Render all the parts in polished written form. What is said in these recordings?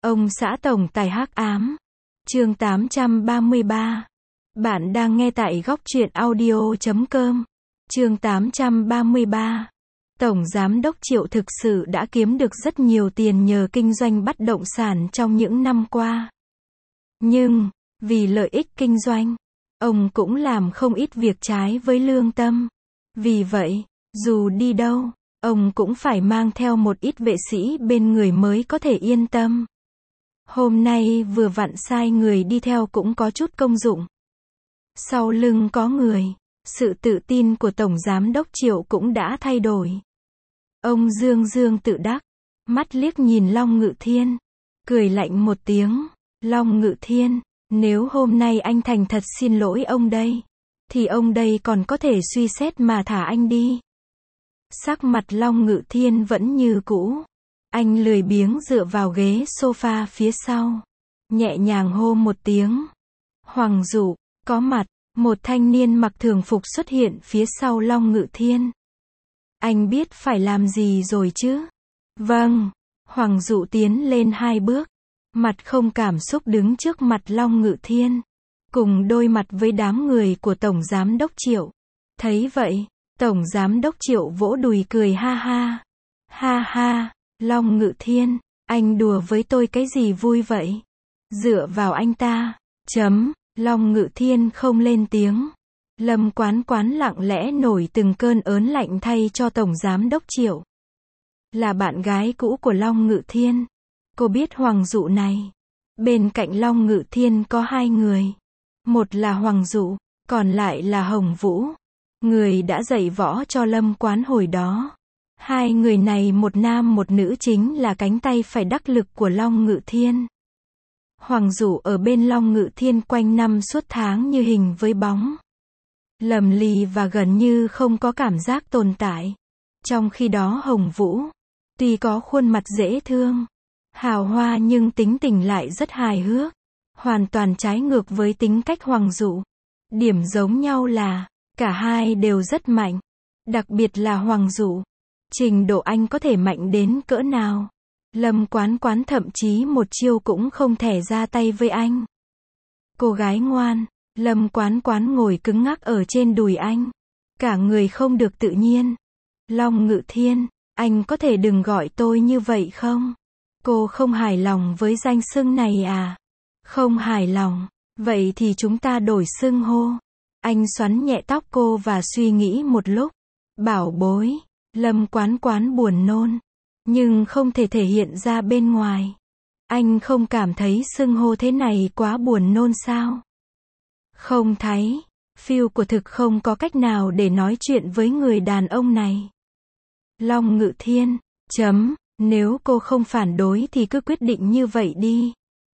Ông xã tổng tài hắc ám. Chương 833. Bạn đang nghe tại góc truyện audio.com. Chương 833. Tổng giám đốc Triệu thực sự đã kiếm được rất nhiều tiền nhờ kinh doanh bất động sản trong những năm qua. Nhưng, vì lợi ích kinh doanh, ông cũng làm không ít việc trái với lương tâm. Vì vậy, dù đi đâu, ông cũng phải mang theo một ít vệ sĩ bên người mới có thể yên tâm. Hôm nay vừa vặn sai người đi theo cũng có chút công dụng. Sau lưng có người, sự tự tin của Tổng Giám đốc Triệu cũng đã thay đổi. Ông dương dương tự đắc, mắt liếc nhìn Long Ngự Thiên, cười lạnh một tiếng. Long Ngự Thiên, nếu hôm nay anh thành thật xin lỗi ông đây, thì ông đây còn có thể suy xét mà thả anh đi. Sắc mặt Long Ngự Thiên vẫn như cũ. Anh lười biếng dựa vào ghế sofa phía sau, nhẹ nhàng hô một tiếng. Hoàng Dụ, có mặt. Một thanh niên mặc thường phục xuất hiện phía sau Long Ngự Thiên. Anh biết phải làm gì rồi chứ? Vâng. Hoàng Dụ tiến lên 2 bước, mặt không cảm xúc đứng trước mặt Long Ngự Thiên, cùng đôi mặt với đám người của Tổng Giám đốc Triệu. Thấy vậy, Tổng Giám đốc Triệu vỗ đùi cười ha ha. Ha ha, Long Ngự Thiên, anh đùa với tôi cái gì vui vậy? Dựa vào anh ta. Long Ngự Thiên không lên tiếng. Lâm Quán Quán lặng lẽ nổi từng cơn ớn lạnh thay cho Tổng Giám đốc Triệu. Là bạn gái cũ của Long Ngự Thiên. Cô biết Hoàng Dụ này. Bên cạnh Long Ngự Thiên có 2 người. Một là Hoàng Dụ, còn lại là Hồng Vũ, người đã dạy võ cho Lâm Quán hồi đó. 2 người này một nam một nữ chính là cánh tay phải đắc lực của Long Ngự Thiên. Hoàng Dụ ở bên Long Ngự Thiên quanh năm suốt tháng như hình với bóng. Lầm lì và gần như không có cảm giác tồn tại. Trong khi đó Hồng Vũ, tuy có khuôn mặt dễ thương, hào hoa nhưng tính tình lại rất hài hước. Hoàn toàn trái ngược với tính cách Hoàng Dụ. Điểm giống nhau là, cả hai đều rất mạnh. Đặc biệt là Hoàng Dụ. Trình độ anh có thể mạnh đến cỡ nào? Lâm Quán Quán thậm chí một chiêu cũng không thể ra tay với anh. Cô gái ngoan. Lâm Quán Quán ngồi cứng ngắc ở trên đùi anh, cả người không được tự nhiên. Long Ngự Thiên, anh có thể đừng gọi tôi như vậy không? Cô không hài lòng với danh xưng này à? Không hài lòng, vậy thì chúng ta đổi xưng hô. Anh xoắn nhẹ tóc cô và suy nghĩ một lúc. Bảo bối. Lâm Quán Quán buồn nôn, nhưng không thể thể hiện ra bên ngoài. Anh không cảm thấy xưng hô thế này quá buồn nôn sao? Không thấy. Phiêu của thực không có cách nào để nói chuyện với người đàn ông này. Long Ngự Thiên, nếu cô không phản đối thì cứ quyết định như vậy đi.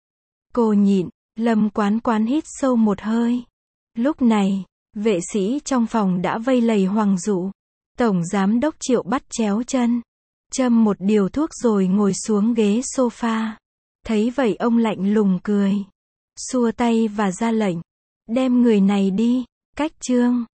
Cô nhịn. Lâm Quán Quán hít sâu một hơi. Lúc này, vệ sĩ trong phòng đã vây lầy Hoàng Dụ. Tổng Giám đốc Triệu bắt chéo chân, châm một điều thuốc rồi ngồi xuống ghế sofa. Thấy vậy ông lạnh lùng cười, xua tay và ra lệnh. Đem người này đi. Cách chương